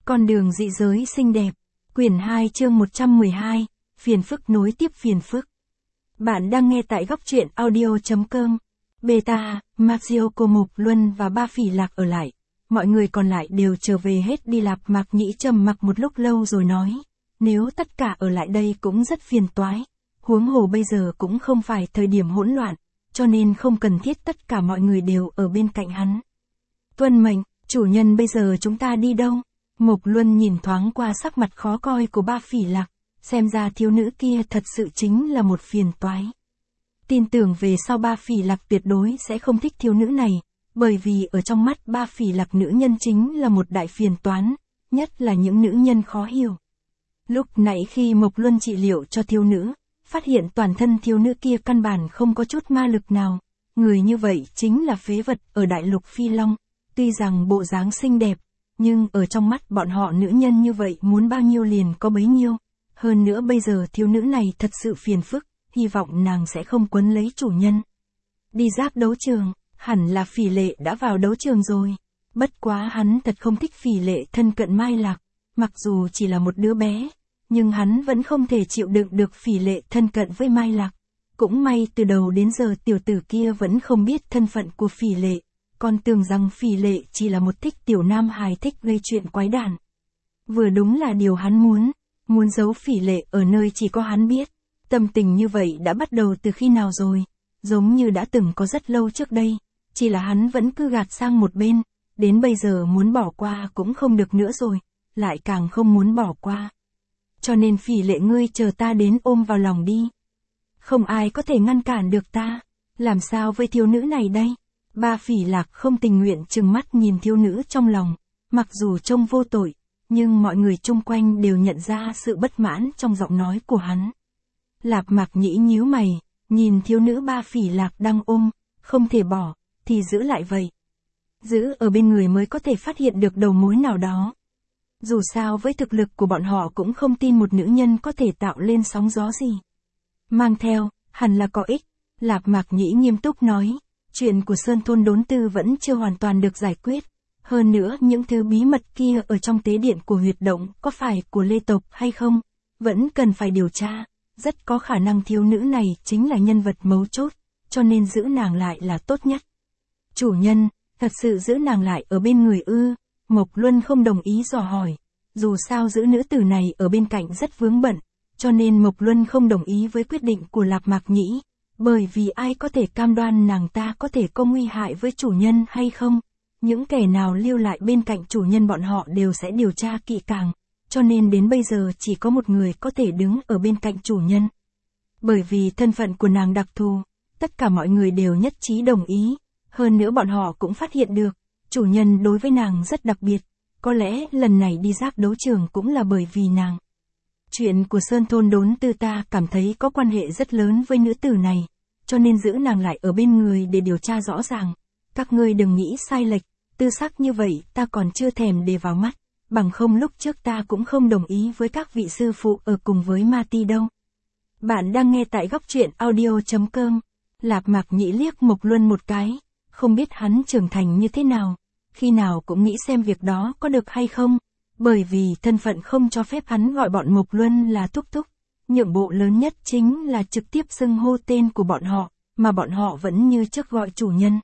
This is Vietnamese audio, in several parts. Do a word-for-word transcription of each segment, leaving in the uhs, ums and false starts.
Con đường dị giới xinh đẹp. Quyển hai chương một trăm mười hai, phiền phức nối tiếp phiền phức. Bạn đang nghe tại góc truyện audio chấm com. Beta, Mazio Cô Mộc Luân và ba phỉ lạc ở lại. Mọi người còn lại đều trở về hết đi. Lạp Mạc Nhĩ trầm mặc một lúc lâu rồi nói. Nếu tất cả ở lại đây cũng rất phiền toái. Huống hồ bây giờ cũng không phải thời điểm hỗn loạn, cho nên không cần thiết tất cả mọi người đều ở bên cạnh hắn. Tuân mệnh, chủ nhân, bây giờ chúng ta đi đâu? Mộc Luân nhìn thoáng qua sắc mặt khó coi của ba phỉ lạc, xem ra thiếu nữ kia thật sự chính là một phiền toái. Tin tưởng về sau ba phỉ lạc tuyệt đối sẽ không thích thiếu nữ này, bởi vì ở trong mắt ba phỉ lạc nữ nhân chính là một đại phiền toán, nhất là những nữ nhân khó hiểu. Lúc nãy khi Mộc Luân trị liệu cho thiếu nữ, phát hiện toàn thân thiếu nữ kia căn bản không có chút ma lực nào, người như vậy chính là phế vật ở đại lục Phi Long, tuy rằng bộ dáng xinh đẹp, nhưng ở trong mắt bọn họ nữ nhân như vậy muốn bao nhiêu liền có bấy nhiêu. Hơn nữa bây giờ thiếu nữ này thật sự phiền phức, hy vọng nàng sẽ không quấn lấy chủ nhân. Đi giáp đấu trường, hẳn là Phỉ Lệ đã vào đấu trường rồi. Bất quá hắn thật không thích Phỉ Lệ thân cận Mai Lạc, mặc dù chỉ là một đứa bé, nhưng hắn vẫn không thể chịu đựng được Phỉ Lệ thân cận với Mai Lạc. Cũng may từ đầu đến giờ tiểu tử kia vẫn không biết thân phận của Phỉ Lệ, còn tưởng rằng Phỉ Lệ chỉ là một thích tiểu nam hài thích gây chuyện quái đản. Vừa đúng là điều hắn muốn, muốn giấu Phỉ Lệ ở nơi chỉ có hắn biết. Tâm tình như vậy đã bắt đầu từ khi nào rồi, giống như đã từng có rất lâu trước đây, chỉ là hắn vẫn cứ gạt sang một bên, đến bây giờ muốn bỏ qua cũng không được nữa rồi, lại càng không muốn bỏ qua. Cho nên Phỉ Lệ, ngươi chờ ta đến ôm vào lòng đi. Không ai có thể ngăn cản được ta, làm sao với thiếu nữ này đây? Ba phỉ lạc không tình nguyện trừng mắt nhìn thiếu nữ trong lòng, mặc dù trông vô tội, nhưng mọi người chung quanh đều nhận ra sự bất mãn trong giọng nói của hắn. Lạp Mạc Nhĩ nhíu mày, nhìn thiếu nữ ba phỉ lạc đang ôm, không thể bỏ, thì giữ lại vậy. Giữ ở bên người mới có thể phát hiện được đầu mối nào đó. Dù sao với thực lực của bọn họ cũng không tin một nữ nhân có thể tạo lên sóng gió gì. Mang theo, hẳn là có ích, Lạp Mạc Nhĩ nghiêm túc nói. Chuyện của Sơn Thôn Đốn Tư vẫn chưa hoàn toàn được giải quyết. Hơn nữa những thứ bí mật kia ở trong tế điện của huyệt động có phải của Lê tộc hay không, vẫn cần phải điều tra. Rất có khả năng thiếu nữ này chính là nhân vật mấu chốt, cho nên giữ nàng lại là tốt nhất. Chủ nhân, thật sự giữ nàng lại ở bên người ư? Mộc Luân không đồng ý dò hỏi. Dù sao giữ nữ tử này ở bên cạnh rất vướng bận, cho nên Mộc Luân không đồng ý với quyết định của Lạp Mạc Nhĩ. Bởi vì ai có thể cam đoan nàng ta có thể có nguy hại với chủ nhân hay không? Những kẻ nào lưu lại bên cạnh chủ nhân bọn họ đều sẽ điều tra kỹ càng, cho nên đến bây giờ chỉ có một người có thể đứng ở bên cạnh chủ nhân. Bởi vì thân phận của nàng đặc thù, tất cả mọi người đều nhất trí đồng ý, hơn nữa bọn họ cũng phát hiện được, chủ nhân đối với nàng rất đặc biệt, có lẽ lần này đi giáp đấu trường cũng là bởi vì nàng. Chuyện của Sơn Thôn Đốn Tư ta cảm thấy có quan hệ rất lớn với nữ tử này, cho nên giữ nàng lại ở bên người để điều tra rõ ràng. Các ngươi đừng nghĩ sai lệch, tư sắc như vậy ta còn chưa thèm để vào mắt, bằng không lúc trước ta cũng không đồng ý với các vị sư phụ ở cùng với Ma Ti đâu. Bạn đang nghe tại góc truyện audio chấm com. Lạp Mạc Nhĩ liếc Mộc Luân một cái, không biết hắn trưởng thành như thế nào, khi nào cũng nghĩ xem việc đó có được hay không. Bởi vì thân phận không cho phép hắn gọi bọn Mộc Luân là thúc thúc, nhượng bộ lớn nhất chính là trực tiếp xưng hô tên của bọn họ, mà bọn họ vẫn như trước gọi chủ nhân.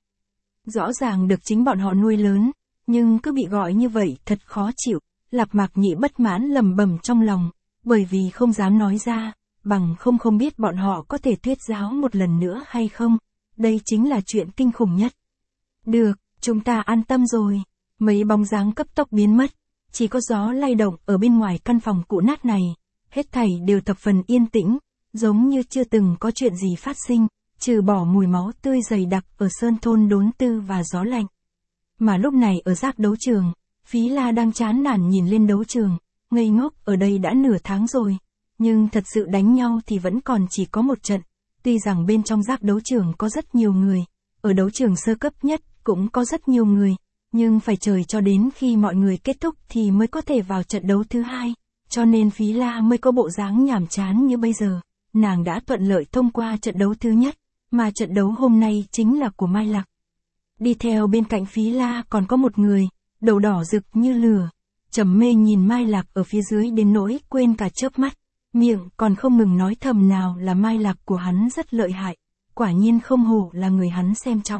Rõ ràng được chính bọn họ nuôi lớn, nhưng cứ bị gọi như vậy thật khó chịu. Lạp Mạc Nhĩ bất mãn lầm bầm trong lòng, bởi vì không dám nói ra, bằng không không biết bọn họ có thể thuyết giáo một lần nữa hay không. Đây chính là chuyện kinh khủng nhất. Được, chúng ta an tâm rồi. Mấy bóng dáng cấp tốc biến mất. Chỉ có gió lay động ở bên ngoài căn phòng cũ nát này, hết thảy đều thập phần yên tĩnh, giống như chưa từng có chuyện gì phát sinh, trừ bỏ mùi máu tươi dày đặc ở Sơn Thôn Đốn Tư và gió lạnh. Mà lúc này ở giác đấu trường, Phí La đang chán nản nhìn lên đấu trường, ngây ngốc ở đây đã nửa tháng rồi, nhưng thật sự đánh nhau thì vẫn còn chỉ có một trận, tuy rằng bên trong giác đấu trường có rất nhiều người, ở đấu trường sơ cấp nhất cũng có rất nhiều người. Nhưng phải chờ cho đến khi mọi người kết thúc thì mới có thể vào trận đấu thứ hai, cho nên Phí La mới có bộ dáng nhàm chán như bây giờ. Nàng đã thuận lợi thông qua trận đấu thứ nhất, mà trận đấu hôm nay chính là của Mai Lạc. Đi theo bên cạnh Phí La còn có một người, đầu đỏ rực như lửa, trầm mê nhìn Mai Lạc ở phía dưới đến nỗi quên cả chớp mắt, miệng còn không ngừng nói thầm nào là Mai Lạc của hắn rất lợi hại, quả nhiên không hổ là người hắn xem trọng.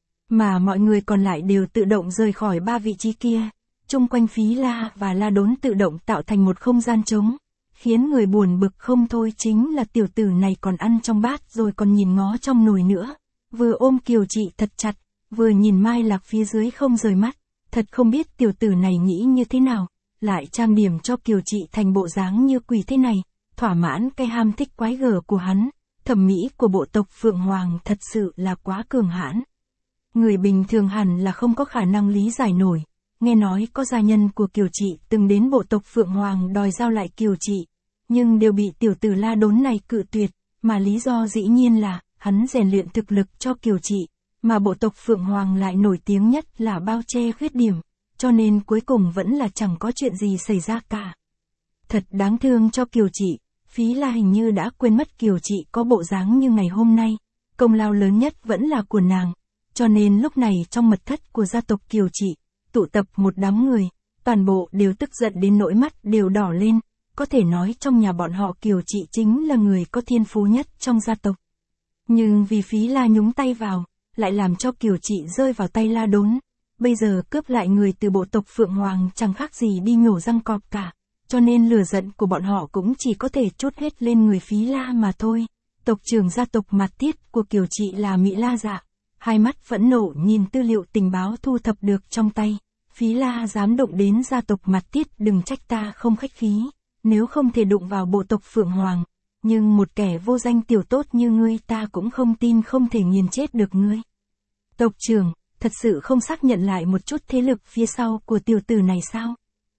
Mà mọi người còn lại đều tự động rời khỏi ba vị trí kia, chung quanh Phí La và La Đốn tự động tạo thành một không gian trống, khiến người buồn bực không thôi chính là tiểu tử này còn ăn trong bát rồi còn nhìn ngó trong nồi nữa, vừa ôm Kiều Trị thật chặt, vừa nhìn Mai Lạc phía dưới không rời mắt, thật không biết tiểu tử này nghĩ như thế nào, lại trang điểm cho Kiều Trị thành bộ dáng như quỷ thế này, thỏa mãn cái ham thích quái gở của hắn, thẩm mỹ của bộ tộc Phượng Hoàng thật sự là quá cường hãn. Người bình thường hẳn là không có khả năng lý giải nổi, nghe nói có gia nhân của Kiều Trị từng đến bộ tộc Phượng Hoàng đòi giao lại Kiều Trị, nhưng đều bị tiểu tử La Đốn này cự tuyệt, mà lý do dĩ nhiên là, hắn rèn luyện thực lực cho Kiều Trị, mà bộ tộc Phượng Hoàng lại nổi tiếng nhất là bao che khuyết điểm, cho nên cuối cùng vẫn là chẳng có chuyện gì xảy ra cả. Thật đáng thương cho Kiều Trị, Phí La hình như đã quên mất Kiều Trị có bộ dáng như ngày hôm nay, công lao lớn nhất vẫn là của nàng, cho nên lúc này trong mật thất của gia tộc Kiều Trị, tụ tập một đám người, toàn bộ đều tức giận đến nỗi mắt đều đỏ lên, có thể nói trong nhà bọn họ Kiều Trị chính là người có thiên phú nhất trong gia tộc. Nhưng vì Phí La nhúng tay vào, lại làm cho Kiều Trị rơi vào tay La Đốn, bây giờ cướp lại người từ bộ tộc Phượng Hoàng chẳng khác gì đi nhổ răng cọp cả, cho nên lửa giận của bọn họ cũng chỉ có thể trút hết lên người Phí La mà thôi. Tộc trưởng gia tộc Mạt Tiết của Kiều Trị là Mỹ La Dạ, hai mắt phẫn nộ nhìn tư liệu tình báo thu thập được trong tay, Phí La dám đụng đến gia tộc Mạt Tiết đừng trách ta không khách khí, nếu không thể đụng vào bộ tộc Phượng Hoàng, nhưng một kẻ vô danh tiểu tốt như ngươi ta cũng không tin không thể nghiền chết được ngươi. Tộc trưởng, thật sự không xác nhận lại một chút thế lực phía sau của tiểu tử này sao?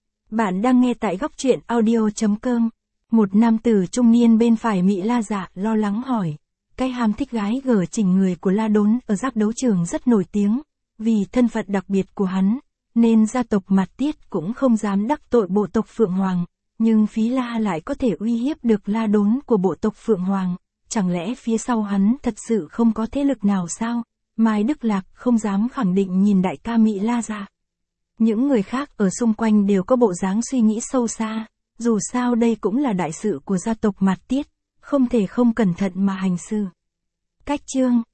Bạn đang nghe tại góc truyện audio chấm com. Một nam tử trung niên bên phải Mỹ La Dạ lo lắng hỏi. Cái ham thích gái gở chỉnh người của La Đốn ở giác đấu trường rất nổi tiếng, vì thân phận đặc biệt của hắn, nên gia tộc Mạt Tiết cũng không dám đắc tội bộ tộc Phượng Hoàng, nhưng Phí La lại có thể uy hiếp được La Đốn của bộ tộc Phượng Hoàng, chẳng lẽ phía sau hắn thật sự không có thế lực nào sao? Mai Đức Lạc không dám khẳng định nhìn đại ca Mỹ La Dạ. Những người khác ở xung quanh đều có bộ dáng suy nghĩ sâu xa, dù sao đây cũng là đại sự của gia tộc Mạt Tiết, không thể không cẩn thận mà hành sự. Cách chương